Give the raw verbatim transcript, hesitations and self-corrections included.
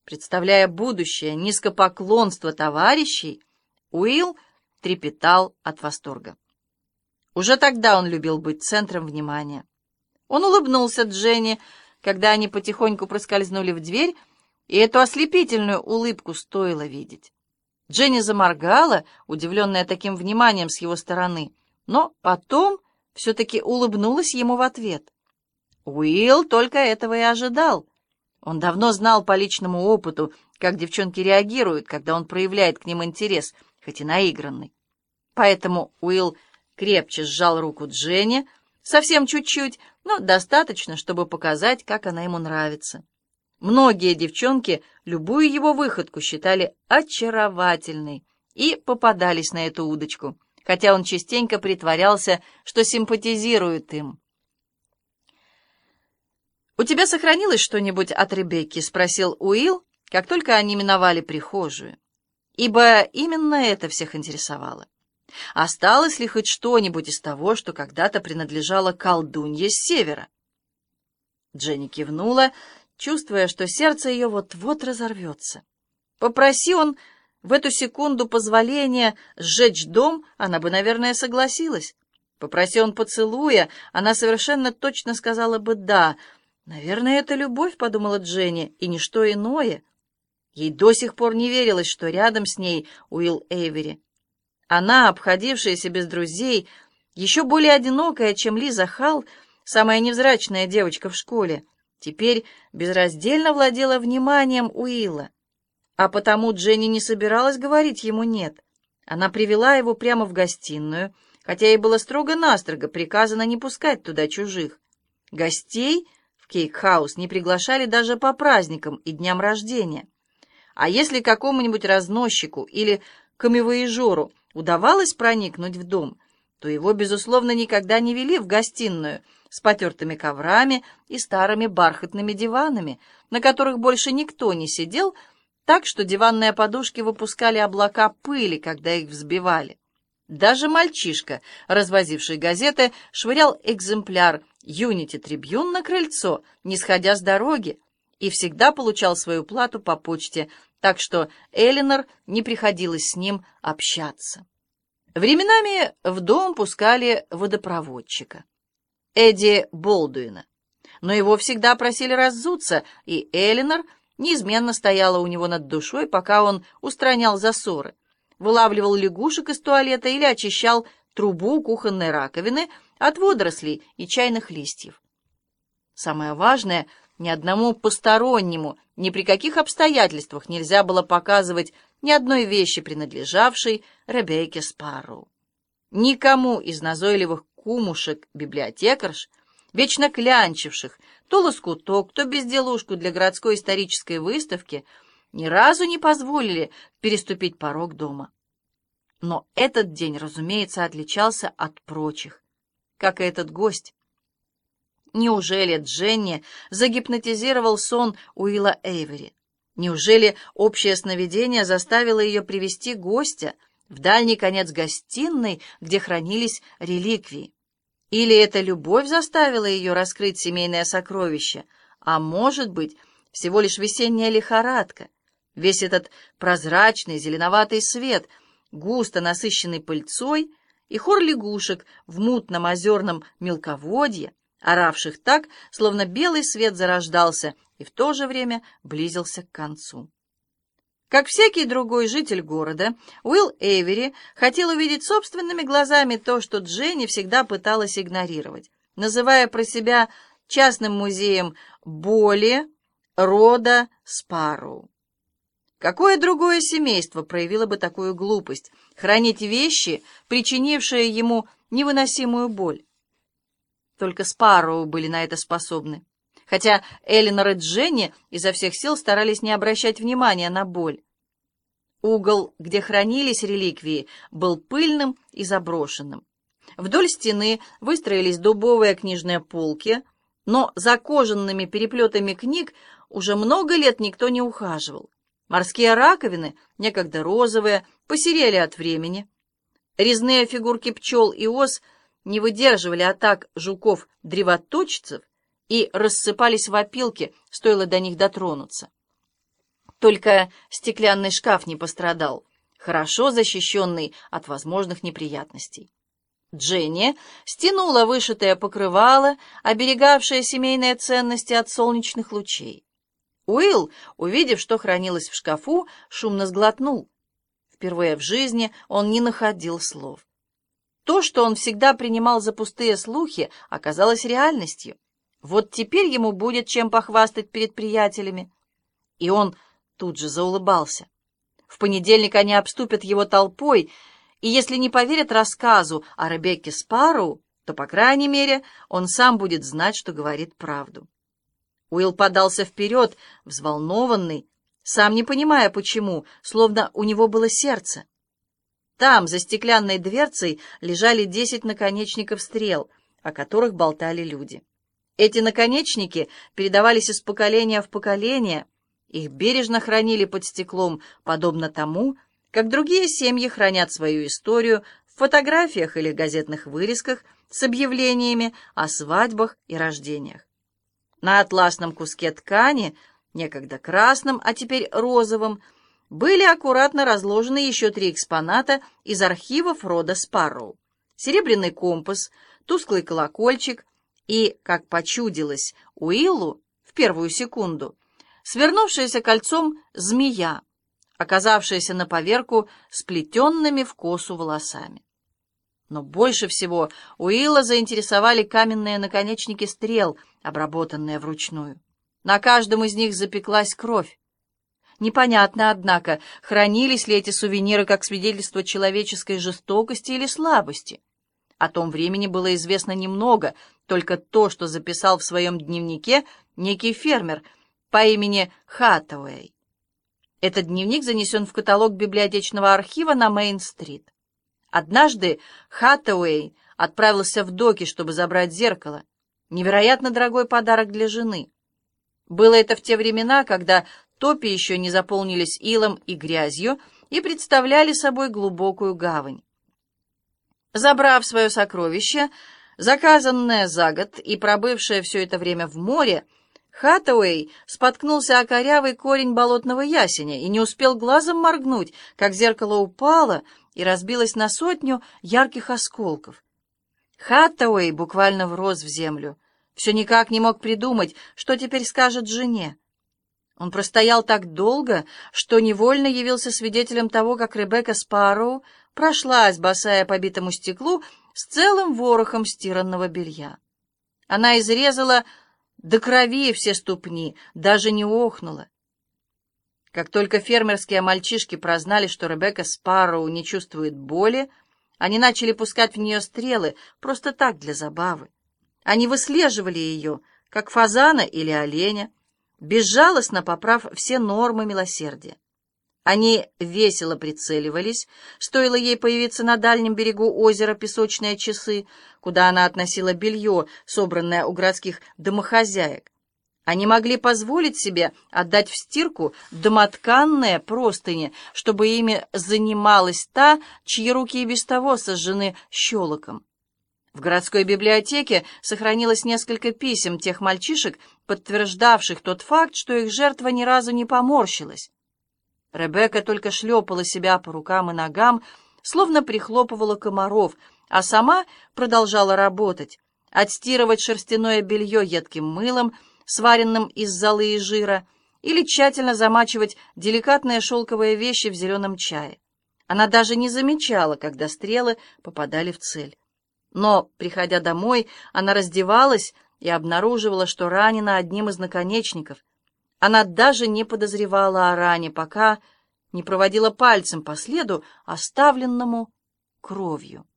Представляя будущее низкопоклонство товарищей, Уилл трепетал от восторга. Уже тогда он любил быть центром внимания. Он улыбнулся Дженни, когда они потихоньку проскользнули в дверь, и эту ослепительную улыбку стоило видеть. Дженни заморгала, удивленная таким вниманием с его стороны, но потом все-таки улыбнулась ему в ответ. Уилл только этого и ожидал. Он давно знал по личному опыту, как девчонки реагируют, когда он проявляет к ним интерес, хоть и наигранный. Поэтому Уилл крепче сжал руку Дженни, совсем чуть-чуть, но достаточно, чтобы показать, как она ему нравится. Многие девчонки любую его выходку считали очаровательной и попадались на эту удочку, хотя он частенько притворялся, что симпатизирует им. «У тебя сохранилось что-нибудь от Ребекки?» — спросил Уилл, как только они миновали прихожую, ибо именно это всех интересовало. Осталось ли хоть что-нибудь из того, что когда-то принадлежало колдунье с севера? Дженни кивнула, чувствуя, что сердце ее вот-вот разорвется. Попроси он в эту секунду позволения сжечь дом, она бы, наверное, согласилась. Попроси он поцелуя, она совершенно точно сказала бы «да». «Наверное, это любовь», — подумала Дженни, — «и ничто иное». Ей до сих пор не верилось, что рядом с ней Уилл Эйвери. Она, обходившаяся без друзей, еще более одинокая, чем Лиза Халл, самая невзрачная девочка в школе, теперь безраздельно владела вниманием Уилла. А потому Дженни не собиралась говорить ему «нет». Она привела его прямо в гостиную, хотя ей было строго-настрого приказано не пускать туда чужих. Гостей в Кейк-хаус не приглашали даже по праздникам и дням рождения. А если какому-нибудь разносчику или камевояжеру удавалось проникнуть в дом, то его, безусловно, никогда не вели в гостиную с потертыми коврами и старыми бархатными диванами, на которых больше никто не сидел, так что диванные подушки выпускали облака пыли, когда их взбивали. Даже мальчишка, развозивший газеты, швырял экземпляр «Юнити Трибьюн» на крыльцо, не сходя с дороги, и всегда получал свою плату по почте, так что Элинор не приходилось с ним общаться. Временами в дом пускали водопроводчика, Эдди Болдуина, но его всегда просили раззуться, и Элинор неизменно стояла у него над душой, пока он устранял засоры, вылавливал лягушек из туалета или очищал трубу кухонной раковины от водорослей и чайных листьев. Самое важное, ни одному постороннему ни при каких обстоятельствах нельзя было показывать ни одной вещи, принадлежавшей Ребекке Спарроу. Никому из назойливых кумушек-библиотекарш, вечно клянчивших то лоскуток, то безделушку для городской исторической выставки, ни разу не позволили переступить порог дома. Но этот день, разумеется, отличался от прочих, как и этот гость. Неужели Дженни загипнотизировал сон Уилла Эйвери? Неужели общее сновидение заставило ее привести гостя в дальний конец гостиной, где хранились реликвии? Или эта любовь заставила ее раскрыть семейное сокровище, а может быть, всего лишь весенняя лихорадка? Весь этот прозрачный зеленоватый свет, густо насыщенный пыльцой, и хор лягушек в мутном озерном мелководье, оравших так, словно белый свет зарождался и в то же время близился к концу. Как всякий другой житель города, Уилл Эйвери хотел увидеть собственными глазами то, что Дженни всегда пыталась игнорировать, называя про себя частным музеем боли рода Спарроу. Какое другое семейство проявило бы такую глупость — хранить вещи, причинившие ему невыносимую боль? Только Спарроу были на это способны, хотя Элинор и Дженни изо всех сил старались не обращать внимания на боль. Угол, где хранились реликвии, был пыльным и заброшенным. Вдоль стены выстроились дубовые книжные полки, но за кожаными переплетами книг уже много лет никто не ухаживал. Морские раковины, некогда розовые, посерели от времени. Резные фигурки пчел и ос не выдерживали атак жуков-древоточцев и рассыпались в опилки, стоило до них дотронуться. Только стеклянный шкаф не пострадал, хорошо защищенный от возможных неприятностей. Дженни стянула вышитое покрывало, оберегавшее семейные ценности от солнечных лучей. Уилл, увидев, что хранилось в шкафу, шумно сглотнул. Впервые в жизни он не находил слов. То, что он всегда принимал за пустые слухи, оказалось реальностью. Вот теперь ему будет чем похвастать перед приятелями. И он тут же заулыбался. В понедельник они обступят его толпой, и если не поверят рассказу о Ребекке Спарроу, то, по крайней мере, он сам будет знать, что говорит правду. Уилл подался вперед, взволнованный, сам не понимая почему, словно у него было сердце. Там, за стеклянной дверцей, лежали десять наконечников стрел, о которых болтали люди. Эти наконечники передавались из поколения в поколение, их бережно хранили под стеклом, подобно тому, как другие семьи хранят свою историю в фотографиях или газетных вырезках с объявлениями о свадьбах и рождениях. На атласном куске ткани, некогда красным, а теперь розовым, были аккуратно разложены еще три экспоната из архивов рода Спарроу: серебряный компас, тусклый колокольчик и, как почудилось Уиллу в первую секунду, свернувшаяся кольцом змея, оказавшаяся на поверку сплетенными в косу волосами. Но больше всего Уилла заинтересовали каменные наконечники стрел, обработанные вручную. На каждом из них запеклась кровь. Непонятно, однако, хранились ли эти сувениры как свидетельство человеческой жестокости или слабости. О том времени было известно немного, только то, что записал в своем дневнике некий фермер по имени Хаттауэй. Этот дневник занесен в каталог библиотечного архива на Мейн-стрит. Однажды Хаттауэй отправился в доки, чтобы забрать зеркало. Невероятно дорогой подарок для жены. Было это в те времена, когда топи еще не заполнились илом и грязью и представляли собой глубокую гавань. Забрав свое сокровище, заказанное за год и пробывшее все это время в море, Хаттауэй споткнулся о корявый корень болотного ясеня и не успел глазом моргнуть, как зеркало упало и разбилось на сотню ярких осколков. Хаттауэй буквально врос в землю. Все никак не мог придумать, что теперь скажет жене. Он простоял так долго, что невольно явился свидетелем того, как Ребекка Спарроу прошлась, босая по битому стеклу, с целым ворохом стиранного белья. Она изрезала до крови все ступни, даже не охнула. Как только фермерские мальчишки прознали, что Ребекка Спарроу не чувствует боли, они начали пускать в нее стрелы, просто так, для забавы. Они выслеживали ее, как фазана или оленя, безжалостно поправ все нормы милосердия. Они весело прицеливались, стоило ей появиться на дальнем берегу озера Песочные часы, куда она относила белье, собранное у городских домохозяек. Они могли позволить себе отдать в стирку домотканные простыни, чтобы ими занималась та, чьи руки и без того сожжены щелоком. В городской библиотеке сохранилось несколько писем тех мальчишек, подтверждавших тот факт, что их жертва ни разу не поморщилась. Ребекка только шлепала себя по рукам и ногам, словно прихлопывала комаров, а сама продолжала работать, отстирывать шерстяное белье едким мылом, сваренным из золы и жира, или тщательно замачивать деликатные шелковые вещи в зеленом чае. Она даже не замечала, когда стрелы попадали в цель. Но, приходя домой, она раздевалась и обнаруживала, что ранена одним из наконечников. Она даже не подозревала о ране, пока не проводила пальцем по следу, оставленному кровью.